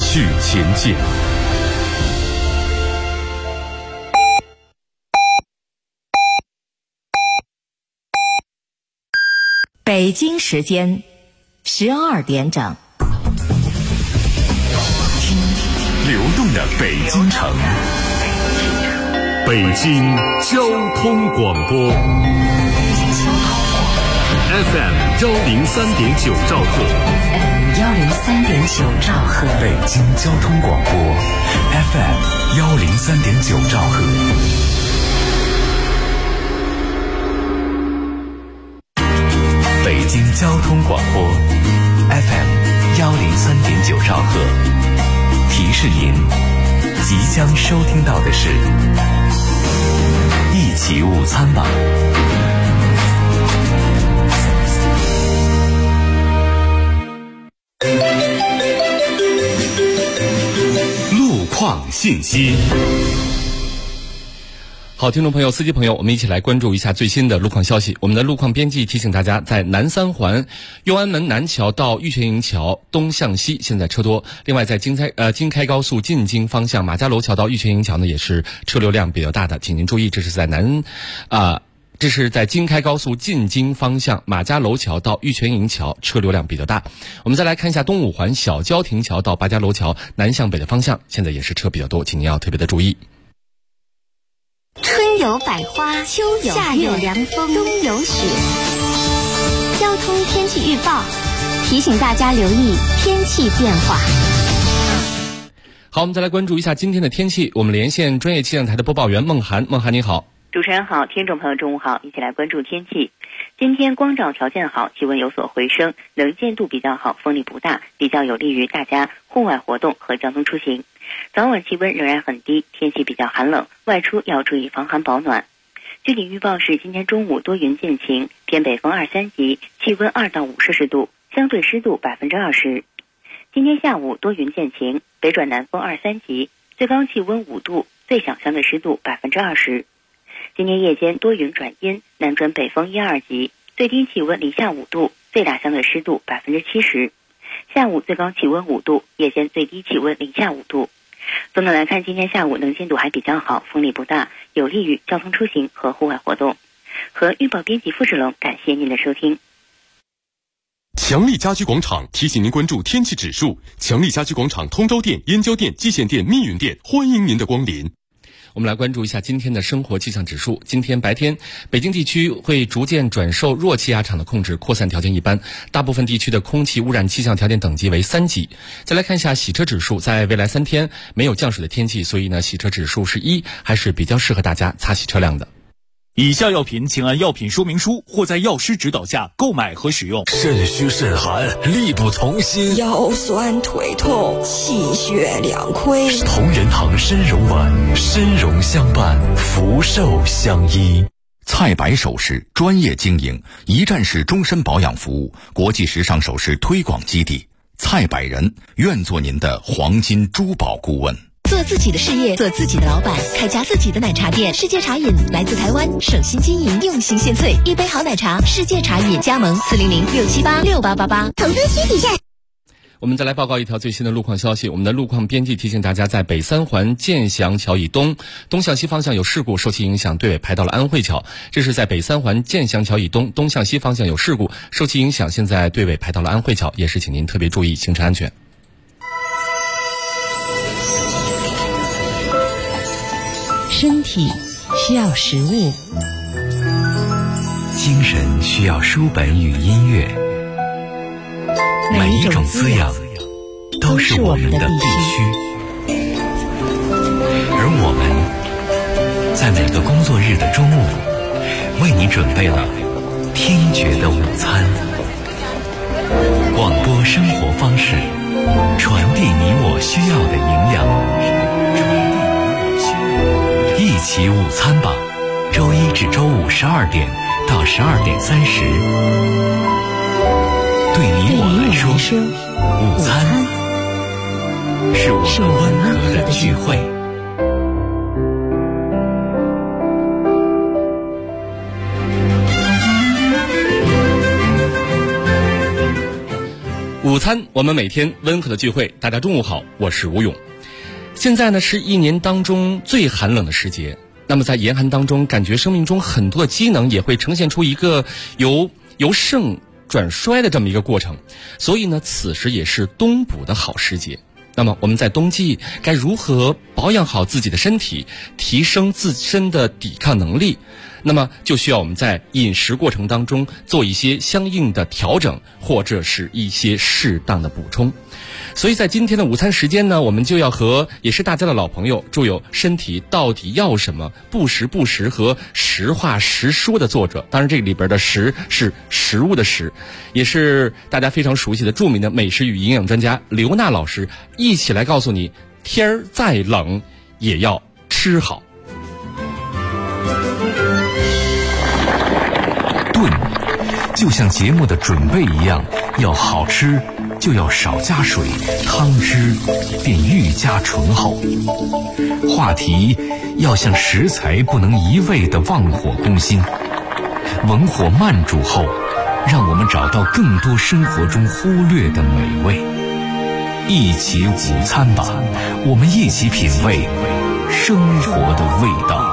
去前进。 北京时间12点整， 听流动的北京城，北京交通广播 FM 103.9兆赫 103.9兆赫， 北京交通广播 FM 103.9兆赫。北京交通广播 FM 103.9兆赫，提示您即将收听到的是一起午餐吧。路况信息。好，听众朋友、司机朋友，我们一起来关注一下最新的路况消息。我们的路况编辑提醒大家，在南三环右安门南桥到玉泉营桥东向西现在车多。另外，在京开高速进京方向马家楼桥到玉泉营桥呢，也是车流量比较大的，请您注意，这是在京开高速进京方向马家楼桥到玉泉营桥车流量比较大。我们再来看一下东五环小交亭桥到八家楼桥南向北的方向，现在也是车比较多，请您要特别的注意。 春有百花，秋有夏有凉风，冬有雪。交通天气预报提醒大家留意天气变化。 好，我们再来关注一下今天的天气。我们连线专业气象台的播报员孟涵。孟涵你好。 主持人好，听众朋友中午好，一起来关注天气。今天光照条件好，气温有所回升，能见度比较好，风力不大，比较有利于大家户外活动和交通出行。早晚气温仍然很低，天气比较寒冷，外出要注意防寒保暖。具体预报是今天中午多云见晴，偏北风2、3级，气温2到5摄氏度，相对湿度20%。今天下午多云见晴，北转南风2、3级，最高气温5度，最小相对湿度20%。今天夜间多云转阴，南转北风1、2级，最低气温零下5度，最大相对湿度70%。下午最高气温5度，夜间最低气温零下5度。总的来看，今天下午能见度还比较好，风力不大，有利于交通出行和户外活动。和预报编辑付志龙，感谢您的收听。 强力家居广场提醒您关注天气指数。强力家居广场通州店、燕郊店、蓟县店、密云店，欢迎您的光临。 我们来关注一下今天的生活气象指数。今天白天，北京地区会逐渐转受弱气压场的控制，扩散条件一般，大部分地区的空气污染气象条件等级为3级。再来看一下洗车指数，在未来3天没有降水的天气，所以呢，洗车指数是1，还是比较适合大家擦洗车辆的。 以下药品请按药品说明书或在药师指导下购买和使用。 肾虚肾寒，力不从心， 腰酸腿痛，气血两亏。 同仁堂参茸丸，参茸相伴，福寿相依。菜百首饰专业经营，一站式终身保养服务，国际时尚首饰推广基地。菜百人愿做您的黄金珠宝顾问。 做自己的事业，做自己的老板，开家自己的奶茶店。世界茶饮来自台湾，省心经营，用心献萃，一杯好奶茶。世界茶饮加盟400-678-6888， 投资需谨慎。 我们再来报告一条最新的路况消息。我们的路况编辑提醒大家，在北三环建祥桥以东向西方向有事故，受其影响，队尾排到了安慧桥。这是在北三环建祥桥以东向西方向有事故，受其影响，现在队尾排到了安慧桥，也是请您特别注意行车安全。 身体需要食物， 精神需要书本与音乐，每一种滋养都是我们的必须。而我们在每个工作日的中午，为你准备了听觉的午餐。广播生活方式，传递你我需要的营养。一起午餐吧，周一至周五12点到12点30。对你我来说，午餐是我们温和的聚会。 午午餐，我们每天温和的聚会。大家中午好，我是吴勇。现在呢是一年当中最寒冷的时节，那么在严寒当中，感觉生命中很多的机能也会呈现出一个由盛转衰的这么一个过程，所以呢，此时也是冬补的好时节。那么我们在冬季该如何保养好自己的身体，提升自身的抵抗能力？那么就需要我们在饮食过程当中做一些相应的调整，或者是一些适当的补充。所以在今天的午餐时间呢，我们就要和也是大家的老朋友，著有《身体到底要什么？不时不食》和《实话实说》的作者，当然这里边的食是食物的食，也是大家非常熟悉的著名的美食与营养专家刘娜老师，一起来告诉你，天儿再冷也要吃好。 炖就像节目的准备一样，要好吃就要少加水，汤汁便愈加醇厚。话题要像食材不能一味的忘火攻心，文火慢煮后，让我们找到更多生活中忽略的美味。一起午餐吧，我们一起品味生活的味道。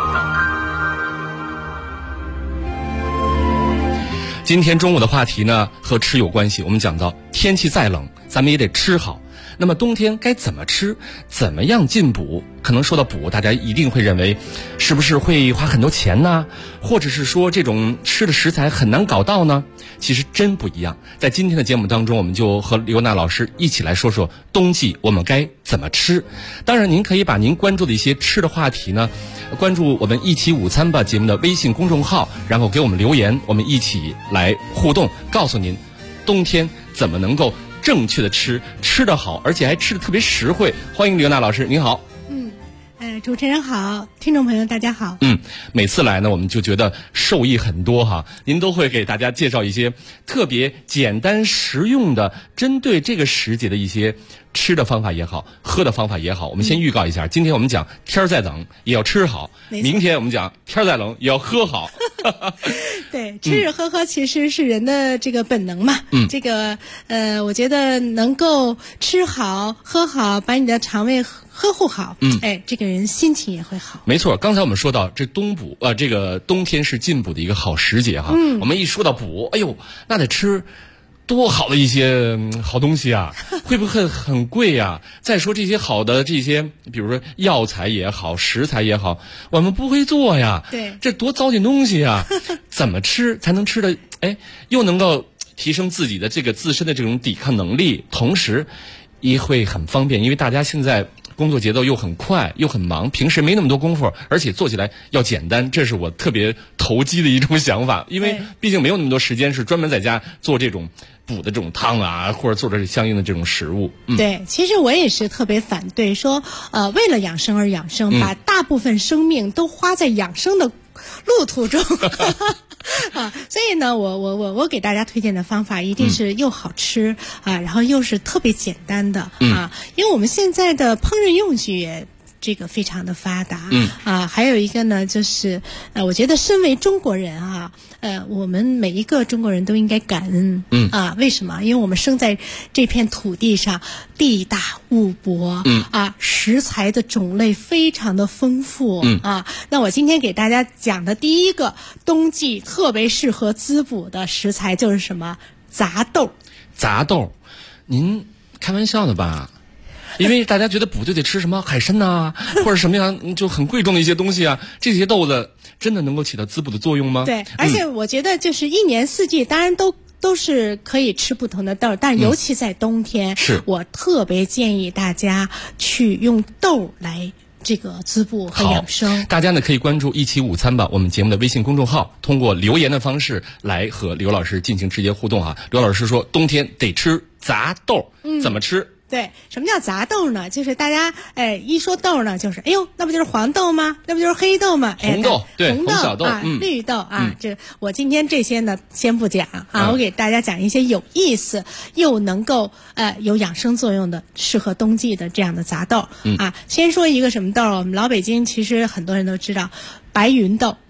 今天中午的话题呢和吃有关系，我们讲到天气再冷，咱们也得吃好。那么冬天该怎么吃，怎么样进补？可能说到补，大家一定会认为是不是会花很多钱呢？或者是说这种吃的食材很难搞到呢？其实真不一样。在今天的节目当中，我们就和刘娜老师一起来说说冬季我们该怎么吃。当然您可以把您关注的一些吃的话题呢，关注我们一起午餐吧节目的微信公众号，然后给我们留言，我们一起来互动，告诉您冬天怎么能够正确的吃得好，而且还吃得特别实惠。欢迎刘娜老师，您好。 主持人好，听众朋友大家好。 每次来呢，我们就觉得受益很多哈。您都会给大家介绍一些特别简单实用的，针对这个时节的一些吃的方法也好，喝的方法也好。我们先预告一下，今天我们讲天再冷也要吃好，明天我们讲天再冷也要喝好。 对，吃喝其实是人的这个本能嘛。这个我觉得能够吃好喝好，把你的肠胃呵护好，这个人心情也会好。 没错，刚才我们说到这这个冬天是进补的一个好时节哈。我们一说到补，哎呦，那得吃多好的一些好东西啊，会不会很贵呀？再说这些好的这些，比如说药材也好，食材也好，我们不会做呀。 对， 这多糟践东西啊！怎么吃才能吃的又能够提升自己的这个自身的这种抵抗能力，同时也会很方便，因为大家现在工作节奏又很快又很忙，平时没那么多功夫，而且做起来要简单，这是我特别投机的一种想法。因为毕竟没有那么多时间是专门在家做这种补的这种汤啊，或者做这相应的这种食物。 对，其实我也是特别反对说为了养生而养生，把大部分生命都花在养生的路途中。所以呢，我给大家推荐的方法一定是又好吃然后又是特别简单的因为我们现在的烹饪用具也这个非常的发达还有一个呢，就是我觉得身为中国人我们每一个中国人都应该感恩为什么？因为我们生在这片土地上，地大物博食材的种类非常的丰富那我今天给大家讲的第一个冬季特别适合滋补的食材就是什么？杂豆。 杂豆，您开玩笑的吧？因为大家觉得补就得吃什么海参呐，或者什么样就很贵重的一些东西啊，这些豆子真的能够起到滋补的作用吗？ 对，而且我觉得就是一年四季，当然都是可以吃不同的豆，但尤其在冬天，我特别建议大家去用豆来这个滋补和养生。 大家呢可以关注一起午餐吧我们节目的微信公众号，通过留言的方式来和刘老师进行直接互动刘老师说冬天得吃杂豆，怎么吃？ 对，什么叫杂豆呢？就是大家一说豆呢，就是哎呦，那不就是黄豆吗？那不就是黑豆吗？ 红豆，对， 红小豆绿豆这我今天这些呢先不讲我给大家讲一些有意思又能够有养生作用的适合冬季的这样的杂豆先说一个什么豆？我们老北京其实很多人都知道，白芸豆。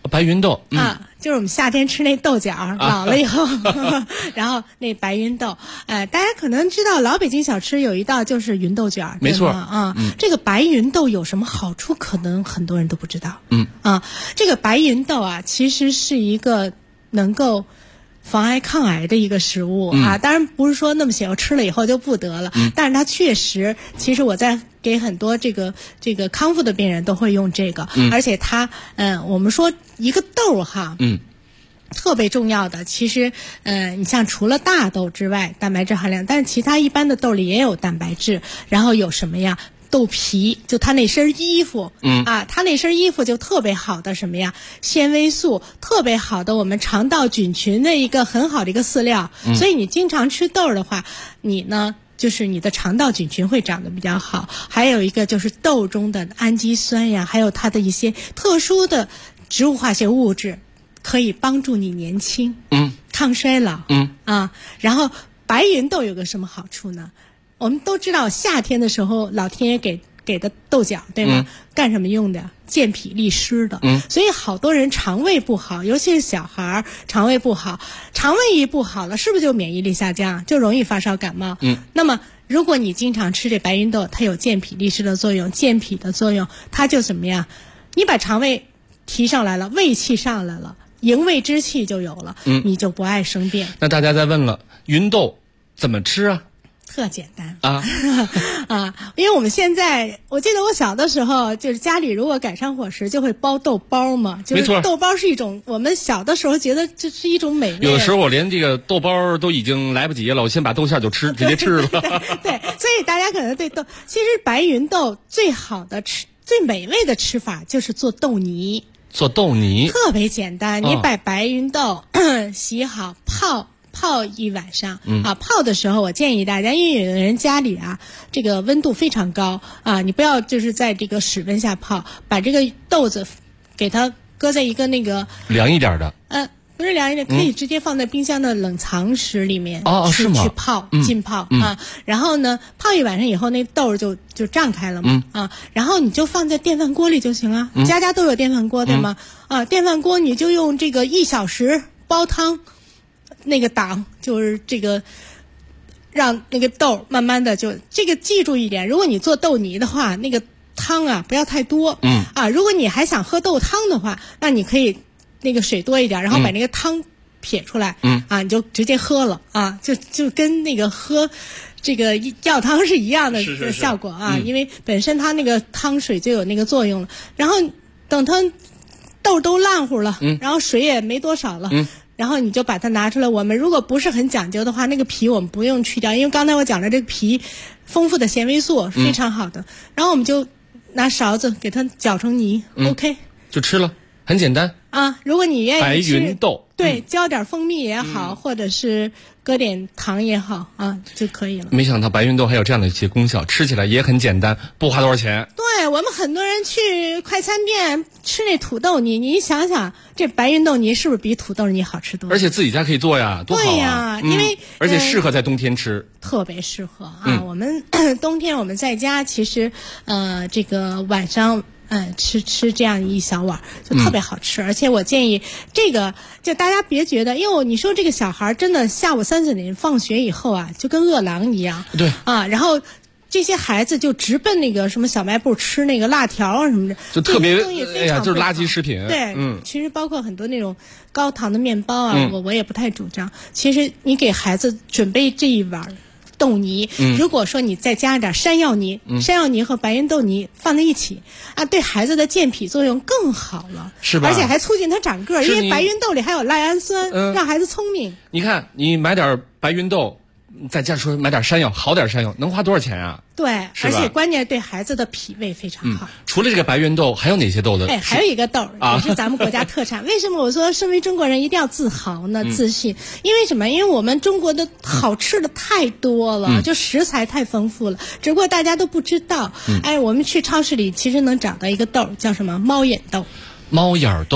白芸豆就是我们夏天吃那豆角，老了以后，然后那白芸豆，大家可能知道老北京小吃有一道就是芸豆卷， 没错啊。这个白芸豆有什么好处？可能很多人都不知道。这个白芸豆啊，其实是一个能够防癌抗癌的一个食物当然不是说那么写吃了以后就不得了，但是它确实，其实我在给很多这个康复的病人都会用这个，而且它我们说一个豆特别重要的，其实你像除了大豆之外，蛋白质含量，但是其他一般的豆里也有蛋白质，然后有什么呀？豆皮，就他那身衣服，他那身衣服就特别好的什么呀？纤维素，特别好的我们肠道菌群的一个很好的一个饲料。所以你经常吃豆的话，你呢就是你的肠道菌群会长得比较好。还有一个就是豆中的氨基酸呀，还有它的一些特殊的植物化学物质，可以帮助你年轻，抗衰老，然后白芸豆有个什么好处呢？我们都知道夏天的时候老天爷给的豆角，对吗？干什么用的？健脾利湿的。所以好多人肠胃不好，尤其是小孩肠胃不好，肠胃一不好了，是不是就免疫力下降，就容易发烧感冒？那么如果你经常吃这白芸豆，它有健脾利湿的作用，健脾的作用，它就怎么样？你把肠胃提上来了，胃气上来了，营卫之气就有了，你就不爱生病。 那大家再问了，芸豆怎么吃啊？ 特简单因为我们现在，我记得我小的时候，就是家里如果赶上伙食，就会包豆包嘛。就是豆包是一种我们小的时候觉得这是一种美味。 有的时候我连这个豆包都已经来不及了，我先把豆馅就直接吃了。 对，所以大家可能对豆，其实白芸豆最好的最美味的吃法就是做豆泥。 做豆泥特别简单，你把白芸豆洗好泡一晚上泡的时候我建议大家，因为有的人家里这个温度非常高你不要就是在这个室温下泡，把这个豆子给它搁在一个那个凉一点的不是凉一点，可以直接放在冰箱的冷藏室里面是吗？ 去泡浸泡然后呢泡一晚上以后那豆就胀开了嘛然后你就放在电饭锅里就行了家家都有电饭锅对吗电饭锅你就用这个1小时煲汤那个档，就是这个让那个豆慢慢的就这个记住一点，如果你做豆泥的话，那个汤不要太多如果你还想喝豆汤的话，那你可以那个水多一点，然后把那个汤撇出来你就直接喝了就跟那个喝这个药汤是一样的效果因为本身它那个汤水就有那个作用了，然后等它豆都烂乎了然后水也没多少了然后你就把它拿出来，我们如果不是很讲究的话，那个皮我们不用去掉，因为刚才我讲了这个皮丰富的纤维素非常好的然后我们就拿勺子给它搅成泥OK 就吃了，很简单如果你愿意吃白芸豆对浇点蜂蜜也好或者是搁点糖也好就可以了。 没想到白芸豆还有这样的一些功效，吃起来也很简单，不花多少钱。 对，我们很多人去快餐店吃那土豆泥，你想想这白芸豆泥是不是比土豆泥好吃多了？ 而且自己家可以做呀，多好对呀因为而且适合在冬天吃特别适合我们冬天我们在家其实这个晚上吃这样一小碗就特别好吃而且我建议这个就大家别觉得，因为你说这个小孩真的下午3、4点放学以后就跟饿狼一样对然后这些孩子就直奔那个什么小卖部吃那个辣条什么的， 就特别就是垃圾食品对其实包括很多那种高糖的面包我也不太主张。其实你给孩子准备这一碗豆泥如果说你再加点山药泥山药泥和白芸豆泥放在一起对孩子的健脾作用更好了， 是吧？ 而且还促进他长个儿，因为白芸豆里还有赖氨酸让孩子聪明。 你看你买点白芸豆再加说买点山药，好点山药能花多少钱啊？ 对，而且关键对孩子的脾胃非常好。 除了这个白芸豆还有哪些豆的还有一个豆也是咱们国家特产为什么我说身为中国人一定要自豪呢自信，因为什么？因为我们中国的好吃的太多了就食材太丰富了只不过大家都不知道我们去超市里其实能找到一个豆叫什么猫眼豆。 猫眼豆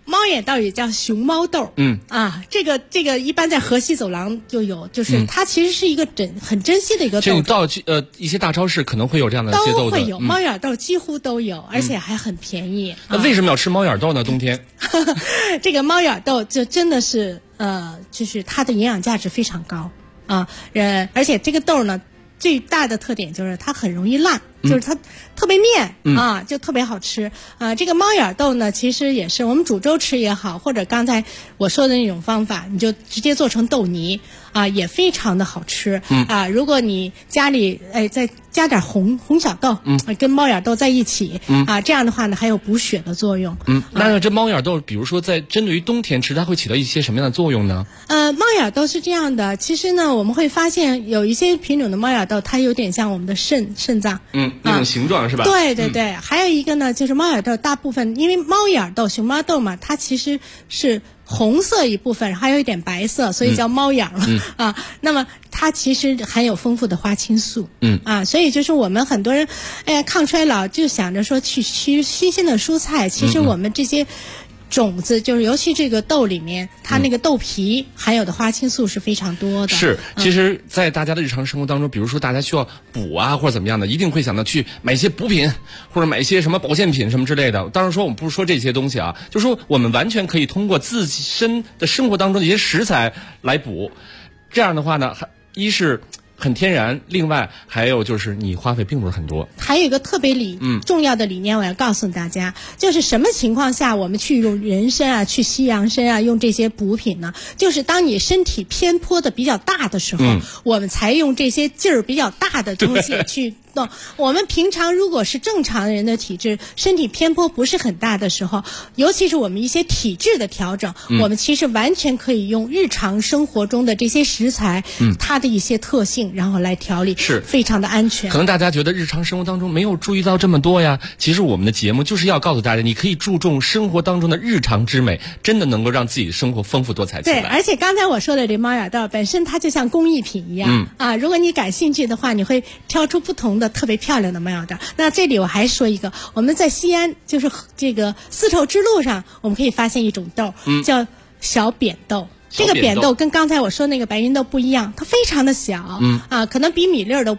猫眼豆也叫熊猫豆，这个一般在河西走廊就有，就是它其实是一个很珍惜的一个豆。 这到一些大超市可能会有这样的些豆子， 都会有，猫眼豆几乎都有，而且还很便宜。 那为什么要吃猫眼豆呢？冬天？ 这个猫眼豆就真的是就是它的营养价值非常高啊，而且这个豆呢最大的特点就是它很容易烂。就是它特别面啊，就特别好吃啊。这个猫眼豆呢，其实也是我们煮粥吃也好，或者刚才我说的那种方法，你就直接做成豆泥啊，也非常的好吃啊。如果你家里再加点红小豆，跟猫眼豆在一起啊，这样的话呢，还有补血的作用。 那这猫眼豆，比如说在针对于冬天吃，它会起到一些什么样的作用呢？ 猫眼豆是这样的，其实呢，我们会发现有一些品种的猫眼豆，它有点像我们的肾脏。 那种形状是吧？ 对对对，还有一个呢，就是猫眼豆大部分，因为猫眼豆、熊猫豆嘛，它其实是红色一部分，还有一点白色，所以叫猫眼啊。那么它其实含有丰富的花青素，所以就是我们很多人，抗衰老就想着说去吃新鲜的蔬菜，其实我们这些种子，就是尤其这个豆里面，它那个豆皮含有的花青素是非常多的。 是，其实，在大家的日常生活当中，比如说大家需要补啊，或者怎么样的，一定会想到去买一些补品，或者买一些什么保健品什么之类的。当然说我们不是说这些东西啊，就说我们完全可以通过自身的生活当中的一些食材来补。这样的话呢，一是很天然，另外还有就是你花费并不是很多。 还有一个特别重要的理念，我要告诉大家，就是什么情况下我们去用人参啊、去西洋参啊，用这些补品呢？就是当你身体偏颇的比较大的时候，我们才用这些劲儿比较大的东西去动。我们平常如果是正常人的体质，身体偏颇不是很大的时候，尤其是我们一些体质的调整，我们其实完全可以用日常生活中的这些食材，它的一些特性，然后来调理， 是非常的安全。 可能大家觉得日常生活当中没有注意到这么多呀，其实我们的节目就是要告诉大家，你可以注重生活当中的日常之美，真的能够让自己的生活丰富多彩起来。 对，而且刚才我说的这猫眼豆本身它就像工艺品一样，如果你感兴趣的话，你会挑出不同的特别漂亮的猫眼豆。那这里我还说一个，我们在西安就是这个丝绸之路上，我们可以发现一种豆，叫小扁豆。这个扁豆跟刚才我说那个白芸豆不一样，它非常的小，可能比米粒儿的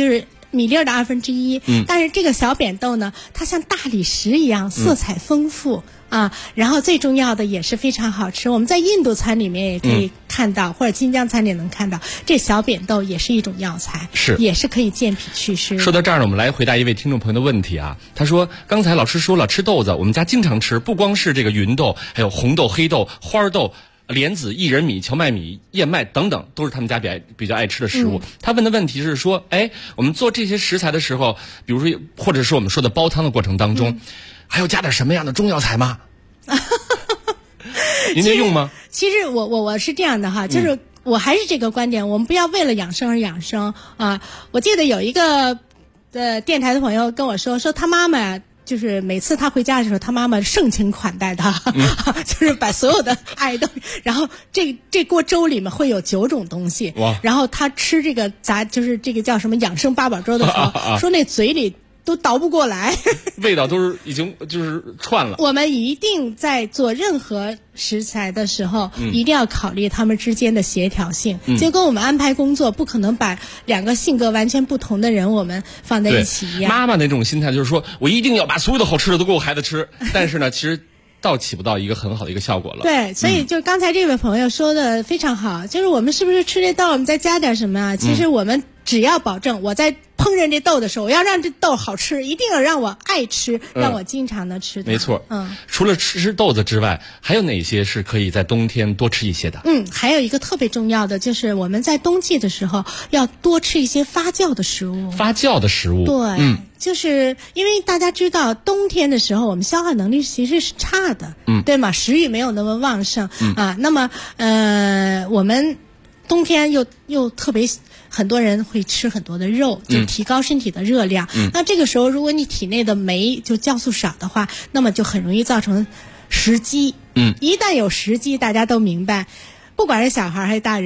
1/2，但是这个小扁豆呢，它像大理石一样，色彩丰富。然后最重要的也是非常好吃。我们在印度餐里面也可以看到，或者新疆餐里能看到，这小扁豆也是一种药材，也是可以健脾祛湿。 说到这儿呢，我们来回答一位听众朋友的问题啊。他说，刚才老师说了吃豆子，我们家经常吃，不光是这个芸豆，还有红豆、黑豆、花豆、莲子、薏仁米、荞麦米、燕麦等等，都是他们家比较爱吃的食物。他问的问题是说，我们做这些食材的时候，比如说或者是我们说的煲汤的过程当中，还要加点什么样的中药材吗？您这用吗？ 其实我是这样的哈，就是我还是这个观点，我们不要为了养生而养生啊。我记得有一个电台的朋友跟我说他妈妈呀，就是每次他回家的时候，他妈妈盛情款待他，就是把所有的爱都，然后这锅粥里面会有9种东西，然后他吃这个就是这个叫什么养生八宝粥的时候，说那嘴里都倒不过来， 味道都是已经就是串了。 我们一定在做任何食材的时候，一定要考虑它们之间的协调性。就跟我们安排工作，不可能把2个性格完全不同的人我们放在一起一样。 妈妈那种心态就是说，我一定要把所有的好吃的都给我孩子吃，但是呢，其实倒起不到一个很好的一个效果了。 对，所以就刚才这位朋友说的非常好，就是我们是不是吃这豆，我们再加点什么啊？其实我们只要保证我在烹饪这豆的时候，我要让这豆好吃，一定要让我爱吃，让我经常的吃它。 没错，除了吃豆子之外，还有哪些是可以在冬天多吃一些的？ 还有一个特别重要的，就是我们在冬季的时候要多吃一些发酵的食物。 发酵的食物， 对，就是因为大家知道，冬天的时候我们消化能力其实是差的，对吗？食欲没有那么旺盛那么我们冬天又特别。很多人会吃很多的肉，就提高身体的热量。那这个时候，如果你体内的酶就酵素少的话，那么就很容易造成食积。一旦有食积，大家都明白，不管是小孩还是大人，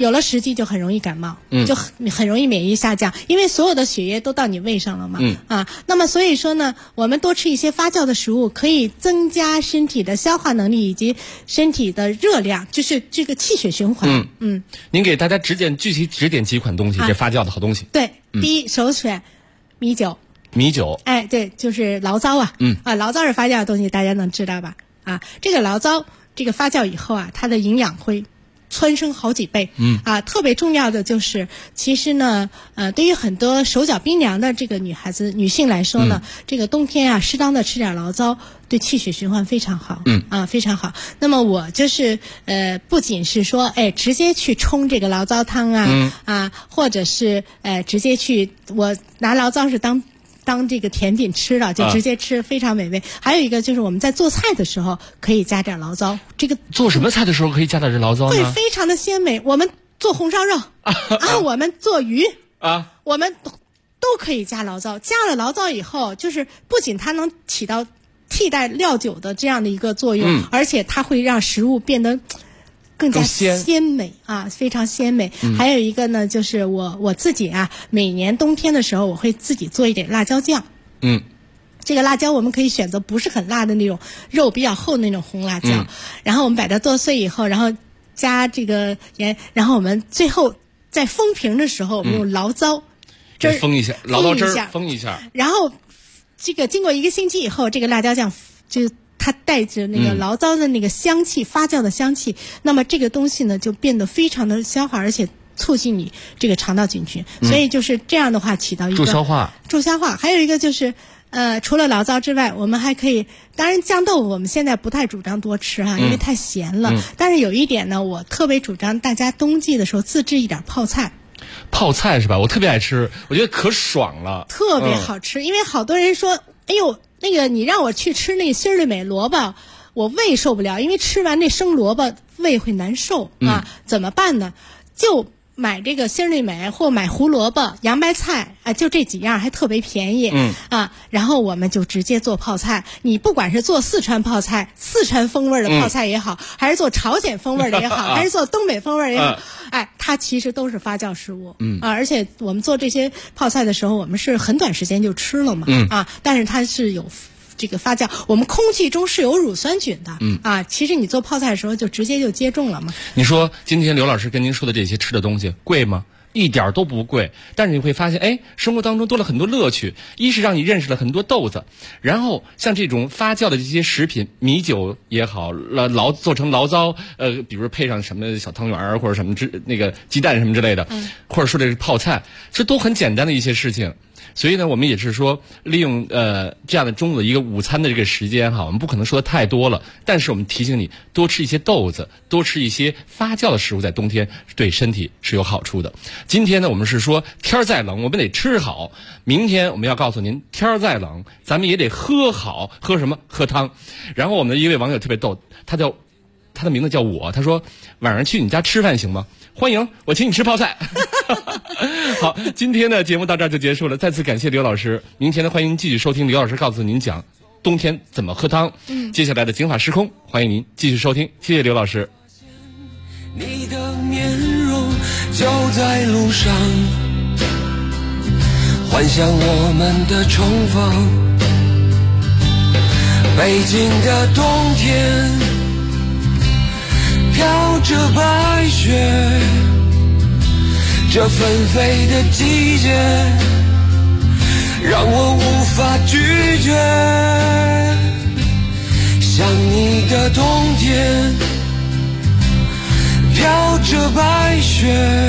有了食积就很容易感冒，就很容易免疫下降，因为所有的血液都到你胃上了嘛，那么所以说呢，我们多吃一些发酵的食物，可以增加身体的消化能力以及身体的热量，就是这个气血循环。 您给大家具体指点几款东西，这发酵的好东西。 对，第一首选米酒。 米酒， 哎，对，就是醪糟啊，醪糟是发酵的东西，大家能知道吧？这个醪糟这个发酵以后啊，它的营养会蹿升好几倍。特别重要的就是，其实呢，对于很多手脚冰凉的这个女性来说呢，这个冬天啊，适当的吃点醪糟，对气血循环非常好。非常好。那么我就是不仅是说，直接去冲这个醪糟汤啊，或者是直接去我拿醪糟是当这个甜品吃了，就直接吃，非常美味。还有一个就是我们在做菜的时候可以加点醪糟。这个做什么菜的时候可以加点这醪糟呢？ 会非常的鲜美。我们做红烧肉我们做鱼我们都可以加醪糟。加了醪糟以后，就是不仅它能起到替代料酒的这样的一个作用，而且它会让食物变得更加鲜美非常鲜美。还有一个呢，就是我自己每年冬天的时候，我会自己做一点辣椒酱。这个辣椒我们可以选择不是很辣的那种肉比较厚的那种红辣椒，然后我们把它剁碎以后，然后加这个盐，然后我们最后在封瓶的时候，我们用醪糟汁儿封一下，醪糟汁儿封一下， 然后这个经过1个星期以后，这个辣椒酱就它带着那个醪糟的那个香气，发酵的香气，那么这个东西呢就变得非常的消化，而且促进你这个肠道菌群，所以就是这样的话起到一个助消化。 还有一个就是除了醪糟之外，我们还可以，当然酱豆腐我们现在不太主张多吃因为太咸了。但是有一点呢，我特别主张大家冬季的时候自制一点泡菜。 泡菜是吧？我特别爱吃，我觉得可爽了， 特别好吃。因为好多人说，哎呦，那个你让我去吃那个心里美萝卜，我胃受不了，因为吃完那生萝卜胃会难受怎么办呢？就买这个心里美或买胡萝卜、洋白菜就这几样还特别便宜然后我们就直接做泡菜。你不管是做四川泡菜、四川风味的泡菜也好，还是做朝鲜风味的也好，还是做东北风味也好，它其实都是发酵食物而且我们做这些泡菜的时候，我们是很短时间就吃了嘛但是它是有这个发酵，我们空气中是有乳酸菌的其实你做泡菜的时候就直接就接种了嘛。 你说今天刘老师跟您说的这些吃的东西贵吗？一点都不贵，但是你会发现，生活当中多了很多乐趣。一是让你认识了很多豆子，然后像这种发酵的这些食品，米酒也好，做成醪糟，比如配上什么小汤圆或者什么那个鸡蛋什么之类的，或者说这是泡菜，这都很简单的一些事情。所以呢，我们也是说利用这样的中午的一个午餐的这个时间我们不可能说的太多了，但是我们提醒你多吃一些豆子，多吃一些发酵的食物，在冬天对身体是有好处的。今天呢，我们是说天儿再冷，我们得吃好。明天我们要告诉您，天儿再冷，咱们也得喝好。喝什么？喝汤。然后我们的一位网友特别逗，他的名字叫我，他说晚上去你家吃饭行吗？欢迎，我请你吃泡菜。好，今天的节目到这儿就结束了，再次感谢刘老师。明天呢，欢迎继续收听刘老师告诉您讲冬天怎么喝汤。接下来的警法时空，欢迎您继续收听，谢谢刘老师。 你的面容就在路上，幻想我们的重逢。北京的冬天飘着白雪，这纷飞的季节让我无法拒绝。想你的冬天飘着白雪，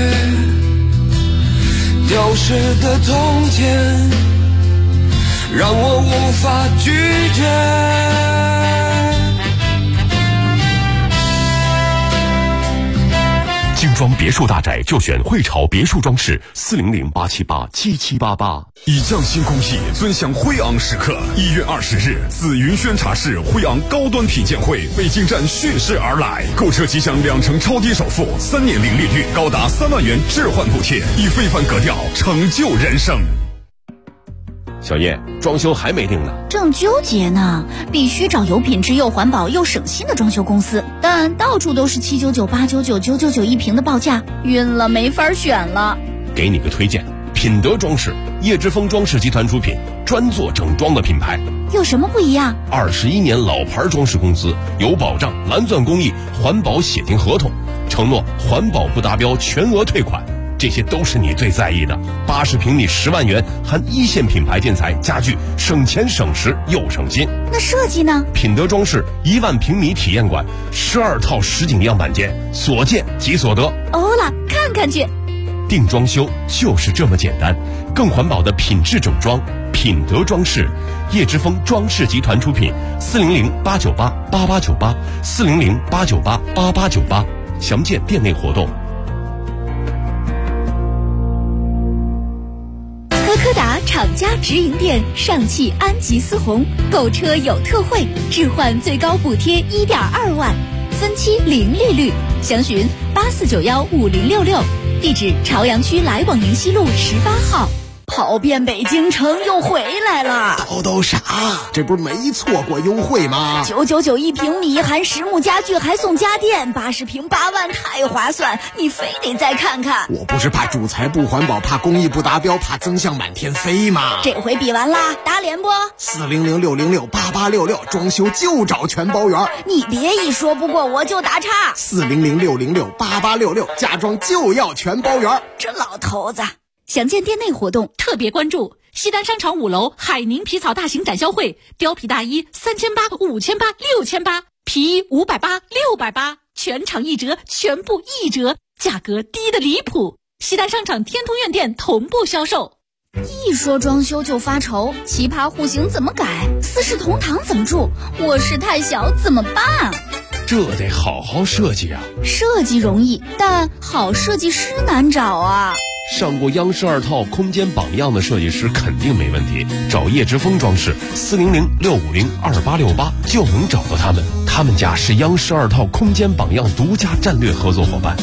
丢失的从前让我无法拒绝。 精装别墅大宅就选汇潮别墅装饰，400-878-7788。 以匠心工艺，尊享辉昂时刻。1月20日，紫云轩茶室辉昂高端品鉴会北京站蓄势而来，购车即享2成超低首付，3年零利率，高达3万元置换补贴，以非凡格调成就人生。 小叶，装修还没定呢， 正纠结呢。必须找有品质又环保又省心的装修公司，但到处都是799、899、999一平的报价，晕了，没法选了。 给你个推荐，品德装饰，叶之峰装饰集团出品，专做整装的品牌。 有什么不一样 ？21年老牌装饰公司，有保障，蓝钻工艺，环保写进合同，承诺环保不达标全额退款。这些都是你最在意的。80平米10万元，含一线品牌建材家具，省钱省时又省心。 那设计呢？ 品德装饰1万平米体验馆，12套实景样板间，所见即所得。 欧了，看看去。 定装修就是这么简单，更环保的品质整装，品德装饰，叶之峰装饰集团出品，400-898-8898，400-898-8898，详见店内活动。 斯柯达厂家直营店上汽安吉思宏购车有特惠，置换最高补贴1.2万，分期零利率，详询84915066，地址朝阳区来往宁西路18号。跑遍北京城又回来了， 叨啥？这不是没错过优惠吗 ？999一平米，含实木家具还送家电，80平8万，太划算！你非得再看看。 我不是怕主材不环保，怕工艺不达标，怕增项满天飞吗？ 这回比完啦，打脸不 ？400-606-8866，装修就找全包圆。 你别一说不过我就打岔。 400-606-8866，家装就要全包圆。 这老头子。详见店内活动， 特别关注西单商场5楼海宁皮草大型展销会，貂皮大衣3800、5800、6800，皮衣580、680，全场1折，全部1折，价格低得离谱。西单商场天通苑店同步销售。 一说装修就发愁，奇葩户型怎么改？四世同堂怎么住？卧室太小怎么办？ 这得好好设计啊！ 设计容易，但好设计师难找啊。 上过央视2套空间榜样的设计师肯定没问题，找叶之峰装饰400-650-2868就能找到他们。他们家是央视2套空间榜样独家战略合作伙伴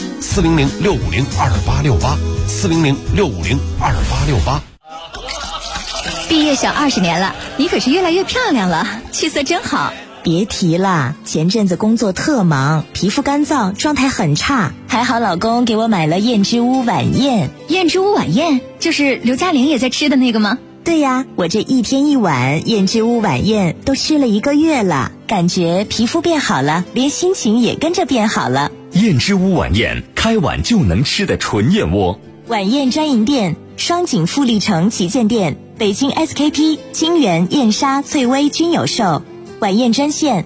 ，400-650-2868，400-650-2868。 毕业小20年了，你可是越来越漂亮了，气色真好。 别提了，前阵子工作特忙，皮肤干燥，状态很差，还好老公给我买了燕之屋晚宴。 燕之屋晚宴就是刘嘉玲也在吃的那个吗？ 对呀，我这1天1碗燕之屋晚宴都吃了1个月了，感觉皮肤变好了，连心情也跟着变好了。 燕之屋晚宴，开碗就能吃的纯燕窝。 晚宴专营店：双井富力城旗舰店、北京 SKP、金源、燕莎、翠微均有售。晚宴专线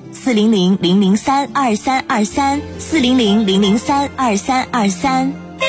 400-003-2323，400-003-2323。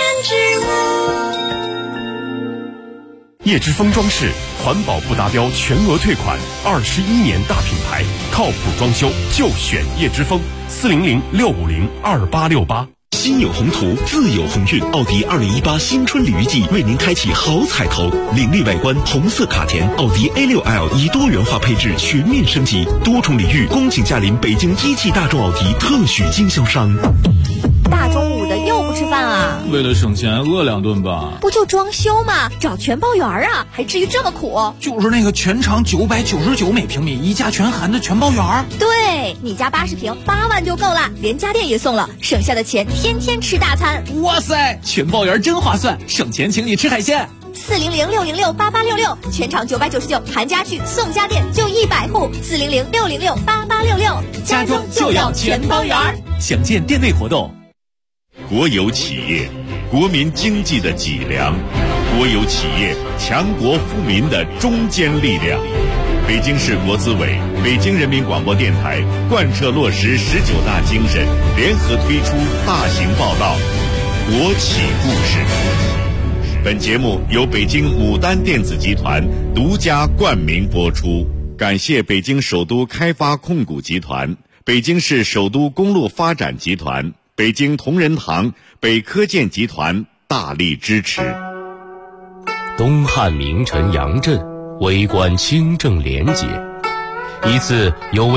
叶之峰装饰，环保不达标全额退款，21年大品牌，靠谱装修就选叶之峰，400-650-2868。 心有宏图，自有鸿运。奥迪2018新春鲤鱼季为您开启好彩头，凌厉外观，红色卡钿，奥迪 A6L 以多元化配置全面升级，多重礼遇，恭请驾临北京一汽大众奥迪特许经销商。 大中午的又不吃饭啊？ 为了省钱饿2顿吧。 不就装修吗？找全包圆啊，还至于这么苦？ 就是那个全长999每平米，一价全含的全包圆。 对，你家80平8万就够了，连家电也送了，省下的钱天天吃大餐。 哇塞，全包圆真划算，省钱请你吃海鲜。 400-606-8866，全场999，含家具送家电就100户。400-606-8866， 家装就要全包圆。详见店内活动。 国有企业，国民经济的脊梁；国有企业，强国富民的中坚力量。北京市国资委、北京人民广播电台贯彻落实19大精神，联合推出大型报道《国企故事》。本节目由北京牡丹电子集团独家冠名播出，感谢北京首都开发控股集团、北京市首都公路发展集团、北京同仁堂、北科建集团大力支持。 东汉名臣杨震为官清正廉洁，一次有位